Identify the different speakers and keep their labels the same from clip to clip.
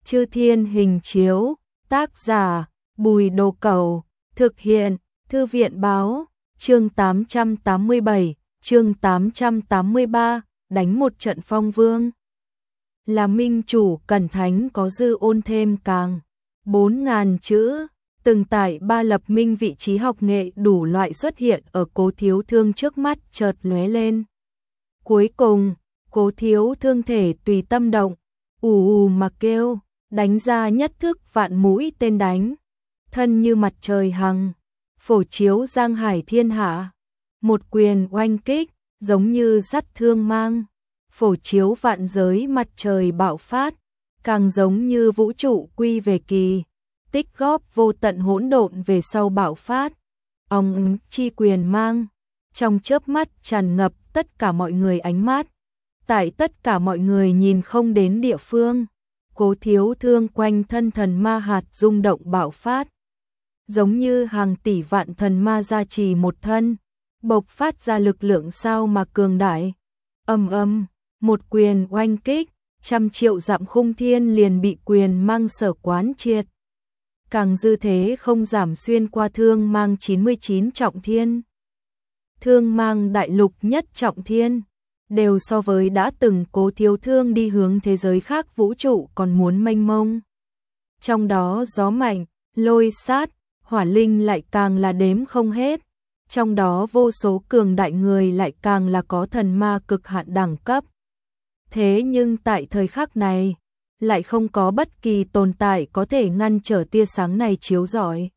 Speaker 1: Chư Thiên Hình Chiếu, tác giả Bùi Đồ Cẩu, thực hiện Thư viện Báo, chương 887, chương 883, đánh một trận phong vương. Là minh chủ cẩn thánh có dư ôn thêm càng 4.000 chữ, từng tại ba lập minh vị trí học nghệ đủ loại xuất hiện ở Cố Thiếu Thương trước mắt chợt lóe lên. Cuối cùng, Cố Thiếu Thương thể tùy tâm động, ù mà kêu, đánh ra nhất thức vạn mũi tên đánh, thân như mặt trời hằng, phổ chiếu giang hải thiên hạ, một quyền oanh kích, giống như sắt thương mang, phổ chiếu vạn giới mặt trời bạo phát, càng giống như vũ trụ quy về kỳ, tích góp vô tận hỗn độn về sau bạo phát, ong chi quyền mang, trong chớp mắt tràn ngập tất cả mọi người ánh mắt, tại tất cả mọi người nhìn không đến địa phương. Cố Thiếu Thương quanh thân thần ma hạt rung động bạo phát, giống như hàng tỷ vạn thần ma gia trì một thân, bộc phát ra lực lượng sao mà cường đại. Một quyền oanh kích, 100 triệu dặm khung thiên liền bị quyền mang sở quán triệt. Càng dư thế không giảm xuyên qua thương mang 99 trọng thiên. Thương mang đại lục nhất trọng thiên, đều so với đã từng Cố Thiếu Thương đi hướng thế giới khác vũ trụ còn muốn mênh mông. Trong đó gió mạnh, lôi sát, hỏa linh lại càng là đếm không hết. Trong đó vô số cường đại người lại càng là có thần ma cực hạn đẳng cấp. Thế nhưng tại thời khắc này, lại không có bất kỳ tồn tại có thể ngăn trở tia sáng này chiếu rọi.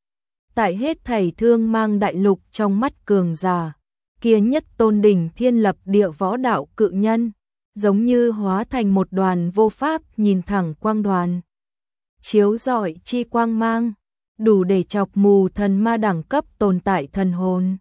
Speaker 1: Tại hết thảy thương mang đại lục trong mắt cường giả, kia nhất tôn đỉnh thiên lập địa võ đạo cự nhân, giống như hóa thành một đoàn vô pháp nhìn thẳng quang đoàn. Chiếu rọi chi quang mang, đủ để chọc mù thần ma đẳng cấp tồn tại thần hồn.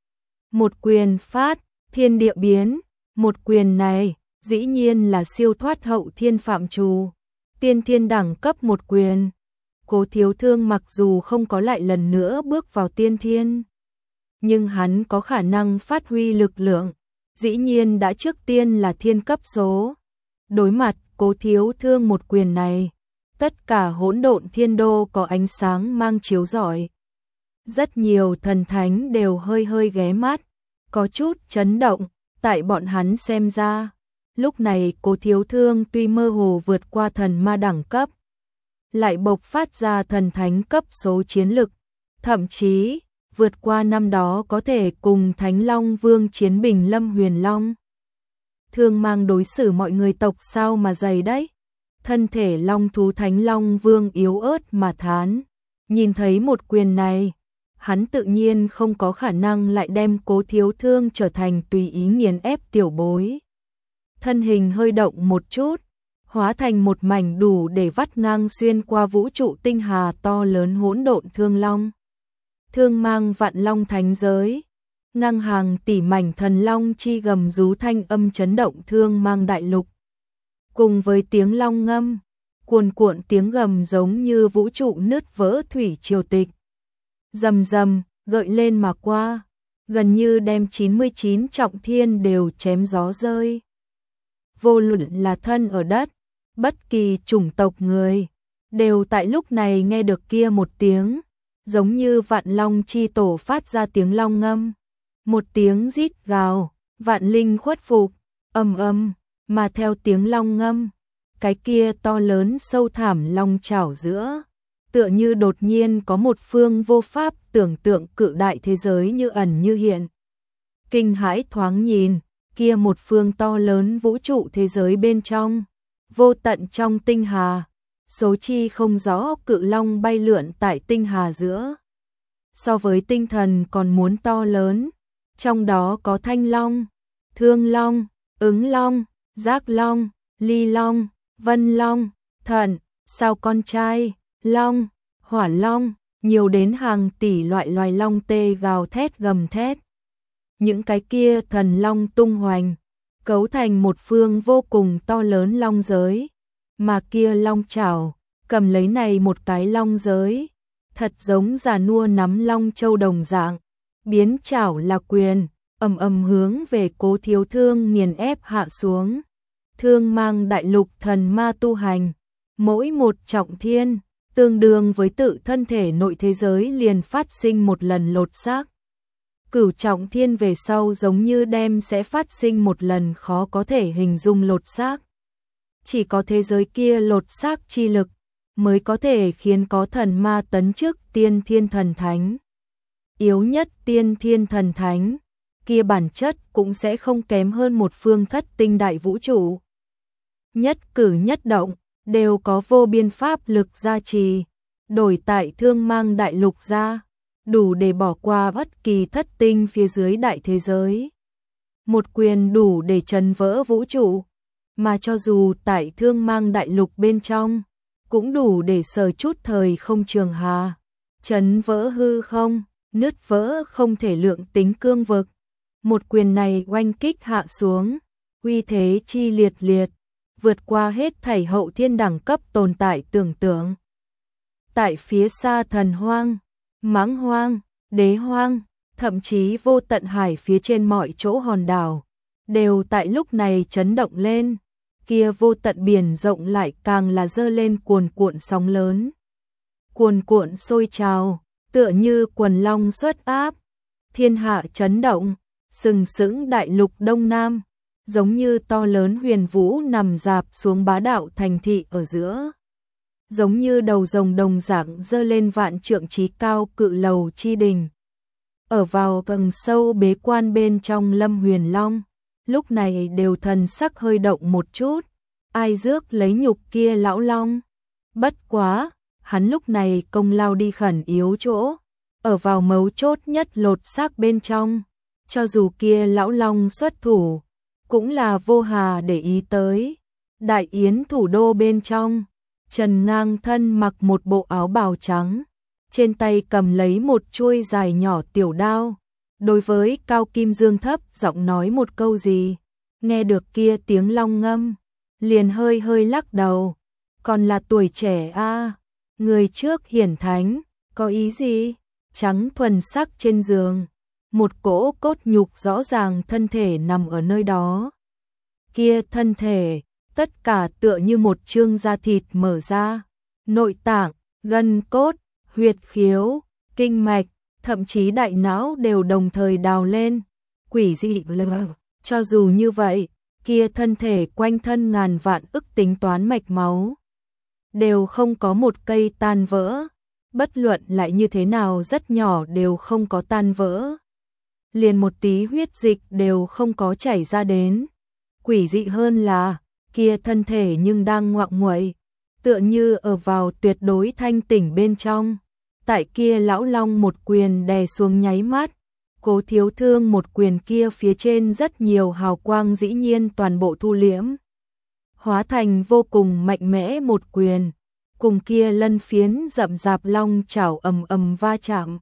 Speaker 1: Một quyền phát, thiên địa biến, một quyền này, dĩ nhiên là siêu thoát hậu thiên phạm trù, tiên thiên đẳng cấp một quyền. Cố Thiếu Thương mặc dù không có lại lần nữa bước vào tiên thiên, nhưng hắn có khả năng phát huy lực lượng, dĩ nhiên đã trước tiên là thiên cấp số. Đối mặt Cố Thiếu Thương một quyền này, tất cả hỗn độn thiên đô có ánh sáng mang chiếu rọi. Rất nhiều thần thánh đều hơi ghé mắt, có chút chấn động, tại bọn hắn xem ra. Lúc này Cố Thiếu Thương tuy mơ hồ vượt qua thần ma đẳng cấp, lại bộc phát ra thần thánh cấp số chiến lực, thậm chí vượt qua năm đó có thể cùng Thánh Long Vương chiến bình Lâm Huyền Long. Thương mang đối xử mọi người tộc sao mà dày đấy. Thân thể long thú Thánh Long Vương yếu ớt mà thán. Nhìn thấy một quyền này, hắn tự nhiên không có khả năng lại đem Cố Thiếu Thương trở thành tùy ý nghiền ép tiểu bối. Thân hình hơi động một chút, hóa thành một mảnh đủ để vắt ngang xuyên qua vũ trụ tinh hà to lớn hỗn độn thương long. Thương mang vạn long thánh giới, ngang hàng tỷ mảnh thần long chi gầm rú thanh âm chấn động thương mang đại lục. Cùng với tiếng long ngâm, cuồn cuộn tiếng gầm giống như vũ trụ nứt vỡ thủy triều tịch. Rầm rầm, gợi lên mà qua, gần như đem 99 trọng thiên đều chém gió rơi. Vô luận là thân ở đất, bất kỳ chủng tộc người, đều tại lúc này nghe được kia một tiếng, giống như vạn long chi tổ phát ra tiếng long ngâm. Một tiếng rít gào, vạn linh khuất phục, mà theo tiếng long ngâm, cái kia to lớn sâu thẳm long chảo giữa, tựa như đột nhiên có một phương vô pháp tưởng tượng cự đại thế giới như ẩn như hiện. Kinh hãi thoáng nhìn, kia một phương to lớn vũ trụ thế giới bên trong, vô tận trong tinh hà, số chi không rõ cự long bay lượn tại tinh hà giữa. So với tinh thần còn muốn to lớn, trong đó có thanh long, thương long, ứng long, giác long, ly long, vân long, thận, sao con trai, long, hỏa long, nhiều đến hàng tỷ loại loài long tê gào thét gầm thét. Những cái kia thần long tung hoành, cấu thành một phương vô cùng to lớn long giới, mà kia long chảo, cầm lấy này một cái long giới, thật giống già nua nắm long châu đồng dạng, biến chảo là quyền, hướng về Cố Thiếu Thương nghiền ép hạ xuống. Thương mang đại lục thần ma tu hành, Mỗi một trọng thiên, tương đương với tự thân thể nội thế giới liền phát sinh một lần lột xác. Cửu trọng thiên về sau giống như đem sẽ phát sinh một lần khó có thể hình dung lột xác. Chỉ có thế giới kia lột xác chi lực mới có thể khiến có thần ma tấn chức tiên thiên thần thánh. Yếu nhất tiên thiên thần thánh, kia bản chất cũng sẽ không kém hơn một phương thất tinh đại vũ trụ. Nhất cử nhất động, đều có vô biên pháp lực gia trì, đổi tại Thương Mang đại lục ra, đủ để bỏ qua bất kỳ thất tinh phía dưới đại thế giới. Một quyền đủ để trấn vỡ vũ trụ, mà cho dù tại Thương Mang đại lục bên trong, cũng đủ để sờ chút thời không trường hà, trấn vỡ hư không, nứt vỡ không thể lượng tính cương vực. Một quyền này oanh kích hạ xuống, uy thế chi liệt liệt, vượt qua hết thảy hậu thiên đẳng cấp tồn tại tưởng tượng. Tại phía xa thần hoang, mãng hoang, đế hoang, thậm chí vô tận hải phía trên mọi chỗ hòn đảo, đều tại lúc này chấn động lên, kia vô tận biển rộng lại càng là dơ lên cuồn cuộn sóng lớn. Cuồn cuộn sôi trào, tựa như quần long xuất áp, thiên hạ chấn động, sừng sững đại lục Đông Nam, giống như to lớn huyền vũ nằm dạp xuống bá đạo thành thị ở giữa. Giống như đầu rồng đồng dạng dơ lên vạn trượng chí cao cự lầu chi đình. Ở vào tầng sâu bế quan bên trong Lâm Huyền Long, lúc này đều thần sắc hơi động một chút, ai rước lấy nhục kia lão long. Bất quá, hắn lúc này công lao đi khẩn yếu chỗ, ở vào mấu chốt nhất lột xác bên trong, cho dù kia lão long xuất thủ, cũng là vô hà để ý tới. Đại yến thủ đô bên trong, Trần Ngang thân mặc một bộ áo bào trắng, trên tay cầm lấy một chuôi dài nhỏ tiểu đao, đối với Cao Kim Dương thấp giọng nói một câu gì, nghe được kia tiếng long ngâm, liền hơi hơi lắc đầu, còn là tuổi trẻ a, người trước hiển thánh, có ý gì? Trắng thuần sắc trên giường, một cỗ cốt nhục rõ ràng thân thể nằm ở nơi đó. Kia thân thể, tất cả tựa như một chương da thịt mở ra, nội tạng, gân cốt, huyệt khiếu, kinh mạch, thậm chí đại não đều đồng thời đào lên, quỷ dị lờ. Cho dù như vậy, kia thân thể quanh thân ngàn vạn ức tính toán mạch máu, đều không có một cây tan vỡ, bất luận lại như thế nào rất nhỏ đều không có tan vỡ. Liền một tí huyết dịch đều không có chảy ra đến. Quỷ dị hơn là, kia thân thể nhưng đang ngoạng nguậy, tựa như ở vào tuyệt đối thanh tỉnh bên trong. Tại kia lão long một quyền đè xuống nháy mắt, Cố Thiếu Thương một quyền kia phía trên rất nhiều hào quang dĩ nhiên toàn bộ thu liễm, hóa thành vô cùng mạnh mẽ một quyền, cùng kia lân phiến rậm rạp long chảo ầm ầm va chạm.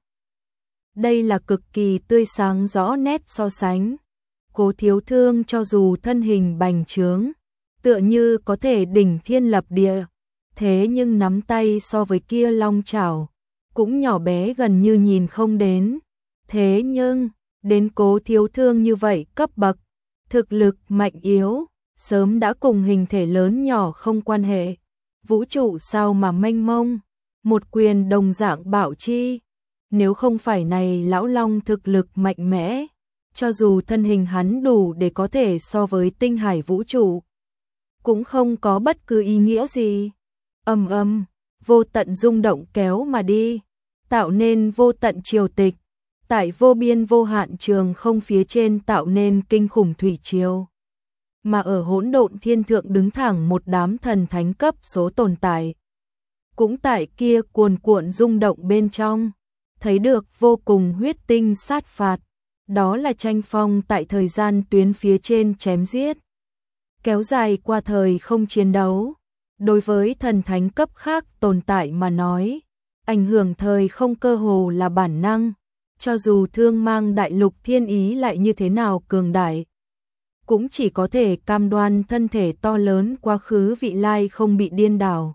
Speaker 1: Đây là cực kỳ tươi sáng rõ nét so sánh. Cố Thiếu Thương cho dù thân hình bành trướng, tựa như có thể đỉnh thiên lập địa, thế nhưng nắm tay so với kia long chảo, cũng nhỏ bé gần như nhìn không đến. Thế nhưng, đến Cố Thiếu Thương như vậy cấp bậc, thực lực mạnh yếu, sớm đã cùng hình thể lớn nhỏ không quan hệ. Vũ trụ sao mà mênh mông, một quyền đồng dạng bảo chi. Nếu không phải này lão long thực lực mạnh mẽ, cho dù thân hình hắn đủ để có thể so với tinh hải vũ trụ, cũng không có bất cứ ý nghĩa gì. Ầm ầm, vô tận rung động kéo mà đi, tạo nên vô tận triều tịch, tại vô biên vô hạn trường không phía trên tạo nên kinh khủng thủy triều. Mà ở hỗn độn thiên thượng đứng thẳng một đám thần thánh cấp số tồn tại, cũng tại kia cuồn cuộn rung động bên trong, thấy được vô cùng huyết tinh sát phạt, đó là tranh phong tại thời gian tuyến phía trên chém giết, kéo dài qua thời không chiến đấu. Đối với thần thánh cấp khác tồn tại mà nói, ảnh hưởng thời không cơ hồ là bản năng, cho dù Thương Mang đại lục thiên ý lại như thế nào cường đại, cũng chỉ có thể cam đoan thân thể to lớn quá khứ vị lai không bị điên đảo,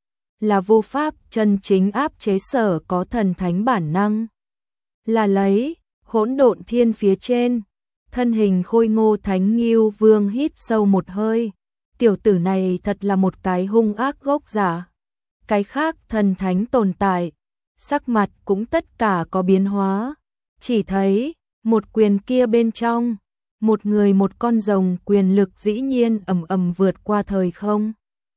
Speaker 1: là vô pháp chân chính áp chế sở có thần thánh bản năng. Là lấy, hỗn độn thiên phía trên, thân hình khôi ngô Thánh Ngưu Vương hít sâu một hơi, tiểu tử này thật là một cái hung ác gốc giả. Cái khác thần thánh tồn tại, sắc mặt cũng tất cả có biến hóa, chỉ thấy một quyền kia bên trong, một người một con rồng quyền lực dĩ nhiên ầm ầm vượt qua thời không.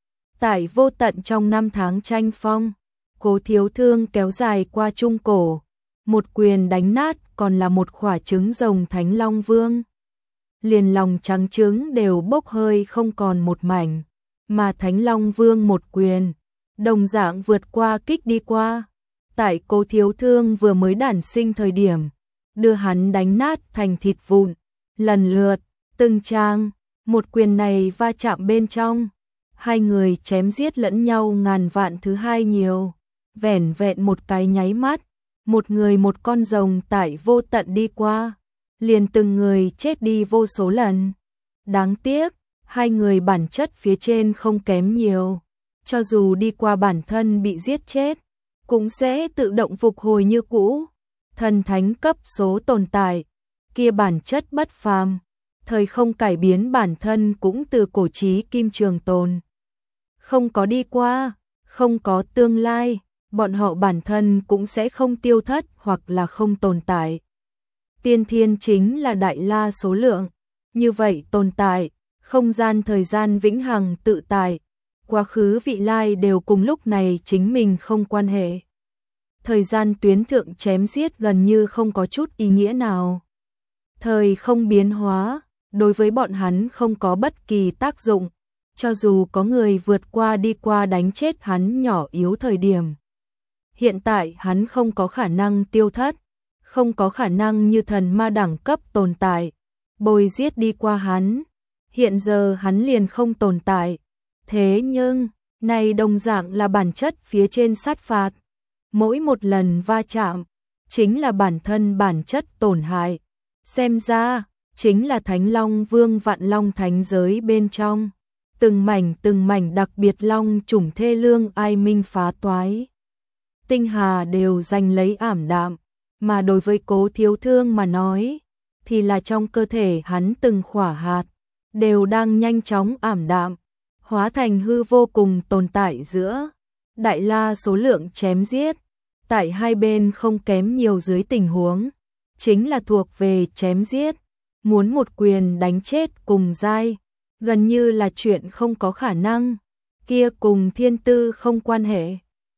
Speaker 1: Tại vô tận trong năm tháng tranh phong, Cố Thiếu Thương kéo dài qua trung cổ, một quyền đánh nát còn là một quả trứng rồng Thánh Long Vương. Liền lòng trắng trứng đều bốc hơi không còn một mảnh, mà Thánh Long Vương một quyền, đồng dạng vượt qua kích đi qua. Tại Cố Thiếu Thương vừa mới đản sinh thời điểm, đưa hắn đánh nát thành thịt vụn, lần lượt, từng trang, một quyền này va chạm bên trong. Hai người chém giết lẫn nhau ngàn vạn thứ hai nhiều, vẻn vẹn một cái nháy mắt, một người một con rồng tại vô tận đi qua, liền từng người chết đi vô số lần. Đáng tiếc, hai người bản chất phía trên không kém nhiều, cho dù đi qua bản thân bị giết chết, cũng sẽ tự động phục hồi như cũ. Thần thánh cấp số tồn tại, kia bản chất bất phàm, thời không cải biến bản thân cũng từ cổ chí kim trường tồn. Không có đi qua, không có tương lai, bọn họ bản thân cũng sẽ không tiêu thất hoặc là không tồn tại. Tiên thiên chính là đại la số lượng, như vậy tồn tại, không gian thời gian vĩnh hằng tự tại, quá khứ vị lai đều cùng lúc này chính mình không quan hệ. Thời gian tuyến thượng chém giết gần như không có chút ý nghĩa nào. Thời không biến hóa, đối với bọn hắn không có bất kỳ tác dụng, cho dù có người vượt qua đi qua đánh chết hắn nhỏ yếu thời điểm. Hiện tại hắn không có khả năng tiêu thất, không có khả năng như thần ma đẳng cấp tồn tại, bồi giết đi qua hắn. Hiện giờ hắn liền không tồn tại. Thế nhưng, này đồng dạng là bản chất phía trên sát phạt. Mỗi một lần va chạm, chính là bản thân bản chất tổn hại. Xem ra, chính là Thánh Long Vương vạn long thánh giới bên trong. Từng mảnh đặc biệt long chủng thê lương ai minh phá toái. Tinh hà đều giành lấy ảm đạm, mà đối với Cố Thiếu Thương mà nói, thì là trong cơ thể hắn từng khỏa hạt, đều đang nhanh chóng ảm đạm, hóa thành hư vô cùng tồn tại giữa. Đại la số lượng chém giết, tại hai bên không kém nhiều dưới tình huống, chính là thuộc về chém giết, muốn một quyền đánh chết cùng giai, gần như là chuyện không có khả năng, kia cùng thiên tư không quan hệ.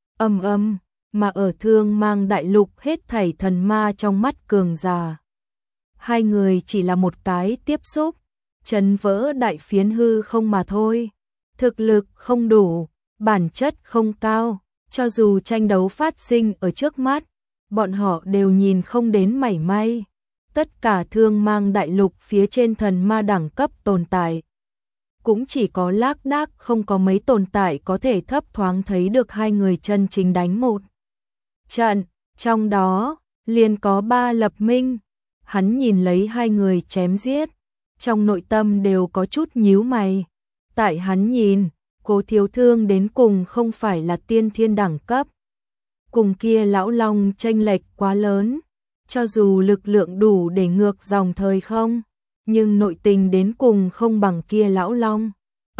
Speaker 1: Mà ở Thương Mang đại lục hết thảy thần ma trong mắt cường giả. Hai người chỉ là một cái tiếp xúc, chấn vỡ đại phiến hư không mà thôi. Thực lực không đủ, bản chất không cao, cho dù tranh đấu phát sinh ở trước mắt, bọn họ đều nhìn không đến mảy may. Tất cả Thương Mang đại lục phía trên thần ma đẳng cấp tồn tại, cũng chỉ có lác đác không có mấy tồn tại có thể thấp thoáng thấy được hai người chân chính đánh một trận, trong đó liền có ba lập minh. Hắn nhìn lấy hai người chém giết, trong nội tâm đều có chút nhíu mày. Tại hắn nhìn, Cố Thiếu Thương đến cùng không phải là tiên thiên đẳng cấp, cùng kia lão long chênh lệch quá lớn, cho dù lực lượng đủ để ngược dòng thời không, nhưng nội tình đến cùng không bằng kia lão long.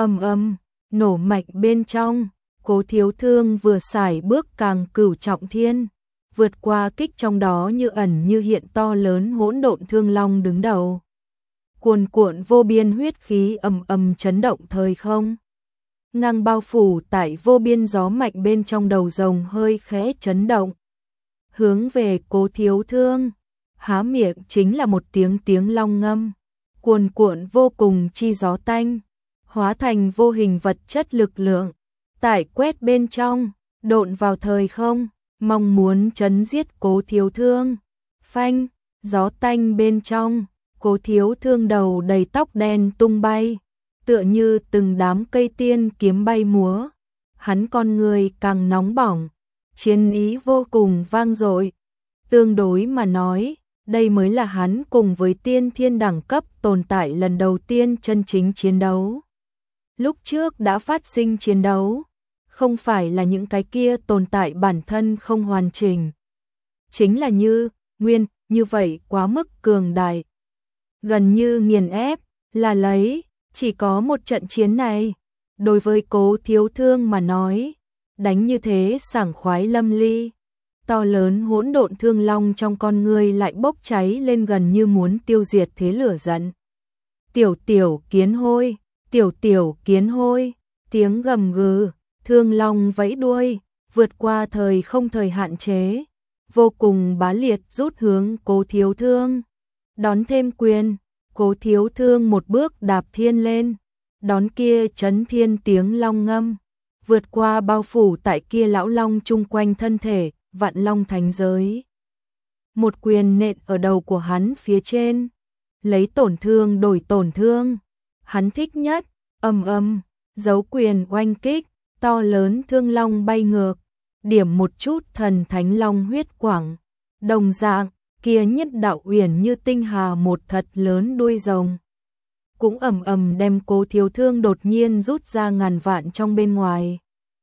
Speaker 1: Nổ mạnh bên trong, Cố Thiếu Thương vừa xài bước càng cửu trọng thiên, vượt qua kích trong đó như ẩn như hiện to lớn hỗn độn thương long đứng đầu. Cuồn cuộn vô biên huyết khí chấn động thời không. Ngang bao phủ tại vô biên gió mạnh bên trong đầu rồng hơi khẽ chấn động. Hướng về Cố Thiếu Thương, há miệng chính là một tiếng long ngâm. Cuồn cuộn vô cùng chi gió tanh, hóa thành vô hình vật chất lực lượng, tại quét bên trong, độn vào thời không, mong muốn chấn giết Cố Thiếu Thương. Phanh, gió tanh bên trong, Cố Thiếu Thương đầu đầy tóc đen tung bay, tựa như từng đám cây tiên kiếm bay múa. Hắn con người càng nóng bỏng, chiến ý vô cùng vang dội. Tương đối mà nói, đây mới là hắn cùng với tiên thiên đẳng cấp tồn tại lần đầu tiên chân chính chiến đấu. Lúc trước đã phát sinh chiến đấu, không phải là những cái kia tồn tại bản thân không hoàn chỉnh. Chính là như vậy quá mức cường đại. Gần như nghiền ép, là lấy Chỉ có một trận chiến này, đối với Cố Thiếu Thương mà nói, đánh như thế sảng khoái lâm ly. To lớn hỗn độn thương long trong con người lại bốc cháy lên gần như muốn tiêu diệt thế lửa giận. Tiểu tiểu kiến hôi, tiểu tiểu kiến hôi, tiếng gầm gừ, thương long vẫy đuôi, vượt qua thời không thời hạn chế, vô cùng bá liệt rút hướng Cố Thiếu Thương. Đón thêm quyền, Cố Thiếu Thương một bước đạp thiên lên, đón kia chấn thiên tiếng long ngâm, vượt qua bao phủ tại kia lão long chung quanh thân thể, vạn long thánh giới. Một quyền nện ở đầu của hắn phía trên, lấy tổn thương đổi tổn thương. Hắn thích nhất, giấu quyền oanh kích, to lớn thương long bay ngược, điểm một chút thần thánh long huyết quảng. Đồng dạng, kia nhất đạo uyển như tinh hà một thật lớn đuôi rồng. Cũng đem Cố Thiếu Thương đột nhiên rút ra ngàn vạn trong bên ngoài.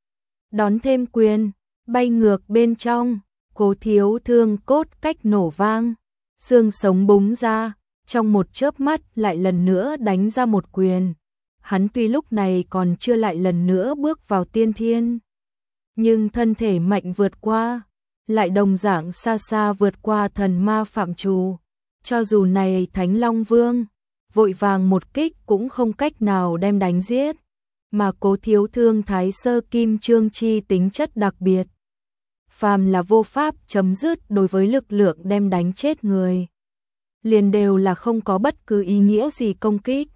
Speaker 1: Đón thêm quyền, bay ngược bên trong, Cố Thiếu Thương cốt cách nổ vang, xương sống búng ra, trong một chớp mắt lại lần nữa đánh ra một quyền. Hắn tuy lúc này còn chưa lại lần nữa bước vào tiên thiên, nhưng thân thể mạnh vượt qua, lại đồng dạng xa xa vượt qua thần ma phạm trù. Cho dù này Thánh Long Vương, vội vàng một kích cũng không cách nào đem đánh giết, mà Cố Thiếu Thương Thái Sơ Kim Chương chi tính chất đặc biệt. Phàm là vô pháp chấm dứt đối với lực lượng đem đánh chết người, liền đều là không có bất cứ ý nghĩa gì công kích.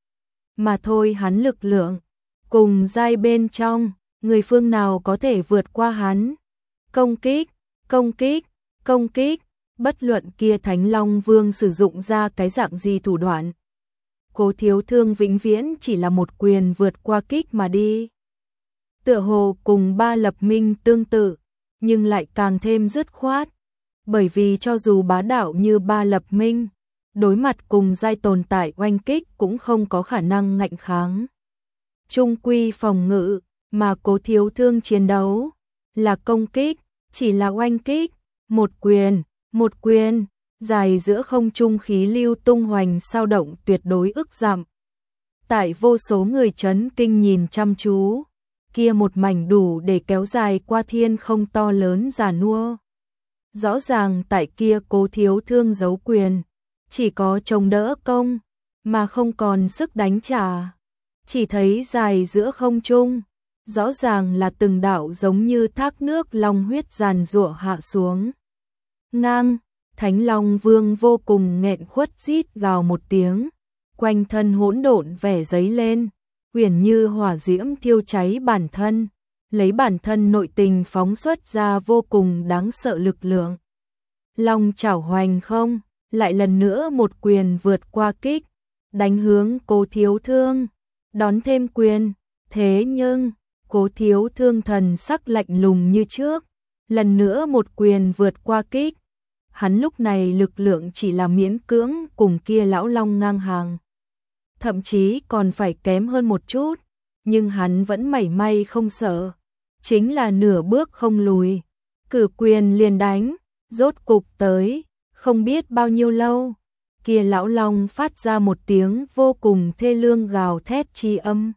Speaker 1: Mà thôi hắn lực lượng, cùng giai bên trong, người phương nào có thể vượt qua hắn. Công kích, công kích, công kích, bất luận kia Thánh Long Vương sử dụng ra cái dạng gì thủ đoạn. Cố Thiếu Thương vĩnh viễn chỉ là một quyền vượt qua kích mà đi. Tựa hồ cùng Ba Lập Minh tương tự, nhưng lại càng thêm dứt khoát. Bởi vì cho dù bá đạo như Ba Lập Minh, đối mặt cùng giai tồn tại oanh kích cũng không có khả năng ngạnh kháng. Trung quy phòng ngự, mà Cố Thiếu Thương chiến đấu là công kích, chỉ là oanh kích, một quyền, dài giữa không trung khí lưu tung hoành sao động tuyệt đối ức dặm. Tại vô số người chấn kinh nhìn chăm chú, kia một mảnh đủ để kéo dài qua thiên không to lớn già nua. Rõ ràng tại kia Cố Thiếu Thương giấu quyền, chỉ có chống đỡ công, mà không còn sức đánh trả. Chỉ thấy dài giữa không trung, rõ ràng là từng đạo giống như thác nước long huyết giàn giụa hạ xuống. Ngang, Thánh Long Vương vô cùng nghẹn khuất rít gào một tiếng, quanh thân hỗn độn vẻ giấy lên, uyển như hỏa diễm thiêu cháy bản thân, lấy bản thân nội tình phóng xuất ra vô cùng đáng sợ lực lượng. Long chảo hoành không, lại lần nữa một quyền vượt qua kích, đánh hướng Cố Thiếu Thương, đón thêm quyền, thế nhưng Cố Thiếu Thương thần sắc lạnh lùng như trước, lần nữa một quyền vượt qua kích. Hắn lúc này lực lượng chỉ là miễn cưỡng cùng kia lão long ngang hàng, thậm chí còn phải kém hơn một chút, nhưng hắn vẫn mảy may không sợ, chính là nửa bước không lùi, cử quyền liền đánh, rốt cục tới, không biết bao nhiêu lâu, kia lão long phát ra một tiếng vô cùng thê lương gào thét chi âm,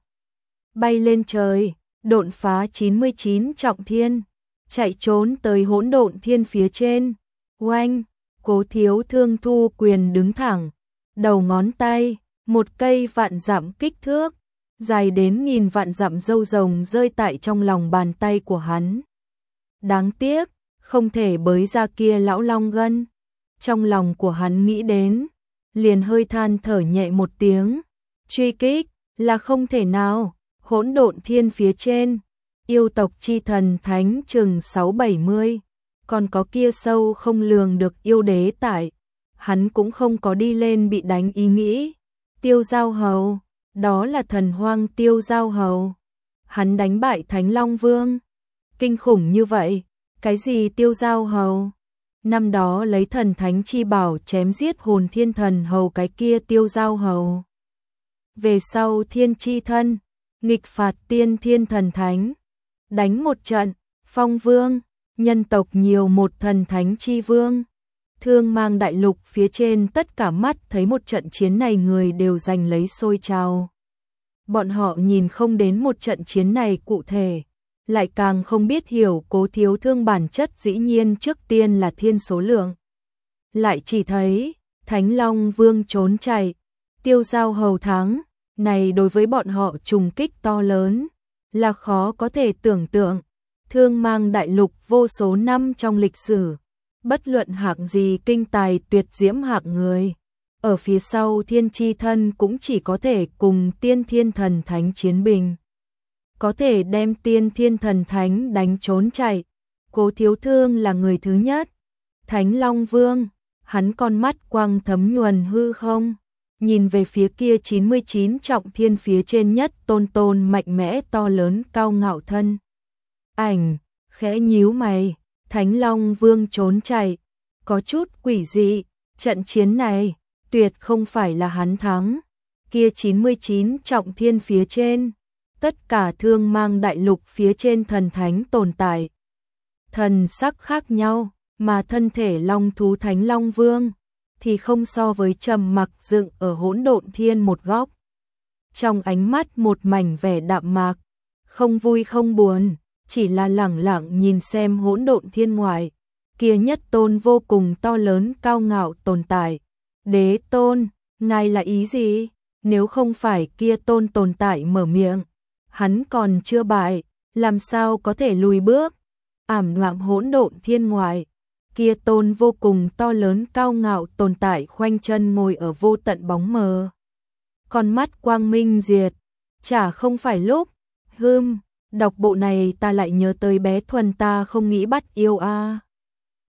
Speaker 1: bay lên trời, độn phá 99 trọng thiên, chạy trốn tới hỗn độn thiên phía trên. Oanh, Cố Thiếu Thương thu quyền đứng thẳng, đầu ngón tay, một cây vạn dặm kích thước, dài đến nghìn vạn dặm râu rồng rơi tại trong lòng bàn tay của hắn. Đáng tiếc, không thể bới ra kia lão long gân. Trong lòng của hắn nghĩ đến, liền hơi than thở nhẹ một tiếng, truy kích là không thể nào. Hỗn độn thiên phía trên, yêu tộc chi thần thánh chừng 6-70, còn có kia sâu không lường được yêu đế tại, hắn cũng không có đi lên bị đánh ý nghĩ. Tiêu Giao Hầu, đó là thần hoang Tiêu Giao Hầu, hắn đánh bại Thánh Long Vương, kinh khủng như vậy, cái gì Tiêu Giao Hầu? Năm đó lấy thần thánh chi bảo chém giết hồn thiên thần hầu cái kia Tiêu Giao Hầu. Về sau thiên chi thân, nghịch phạt tiên thiên thần thánh, đánh một trận, phong vương, nhân tộc nhiều một thần thánh chi vương. Thương Mang đại lục phía trên tất cả mắt thấy một trận chiến này người đều giành lấy sôi trào. bọn họ nhìn không đến một trận chiến này cụ thể, lại càng không biết hiểu Cố Thiếu Thương bản chất dĩ nhiên trước tiên là thiên số lượng. Lại chỉ thấy, Thánh Long Vương trốn chạy, Tiêu Giao hầu thắng, này đối với bọn họ trùng kích to lớn, là khó có thể tưởng tượng. Thương Mang đại lục vô số năm trong lịch sử, bất luận hạng gì kinh tài tuyệt diễm hạng người, ở phía sau Thiên Chi Thân cũng chỉ có thể cùng Tiên Thiên Thần Thánh chiến bình. Có thể đem Tiên Thiên Thần Thánh đánh trốn chạy, Cố Thiếu Thương là người thứ nhất. Thánh Long Vương, hắn con mắt quang thấm nhuần hư không, nhìn về phía kia 99 trọng thiên phía trên nhất tôn mạnh mẽ to lớn cao ngạo thân. Ảnh, khẽ nhíu mày, Thánh Long Vương trốn chạy, có chút quỷ dị, trận chiến này, tuyệt không phải là hắn thắng, kia 99 trọng thiên phía trên, tất cả Thương Mang đại lục phía trên thần thánh tồn tại. Thần sắc khác nhau, mà thân thể long thú Thánh Long Vương, thì không so với trầm mặc dựng ở hỗn độn thiên một góc. Trong ánh mắt một mảnh vẻ đạm mạc, không vui không buồn, chỉ là lẳng lặng nhìn xem hỗn độn thiên ngoại, kia nhất tôn vô cùng to lớn cao ngạo tồn tại. Đế tôn, ngài là ý gì? Nếu không phải kia tôn tồn tại mở miệng, hắn còn chưa bại, làm sao có thể lùi bước? Ảm đạm hỗn độn thiên ngoại, kia tôn vô cùng to lớn cao ngạo tồn tại khoanh chân ngồi ở vô tận bóng mờ. Con mắt quang minh diệt, chả không phải lúc, đọc bộ này ta lại nhớ tới bé Thuần ta không nghĩ bắt yêu a.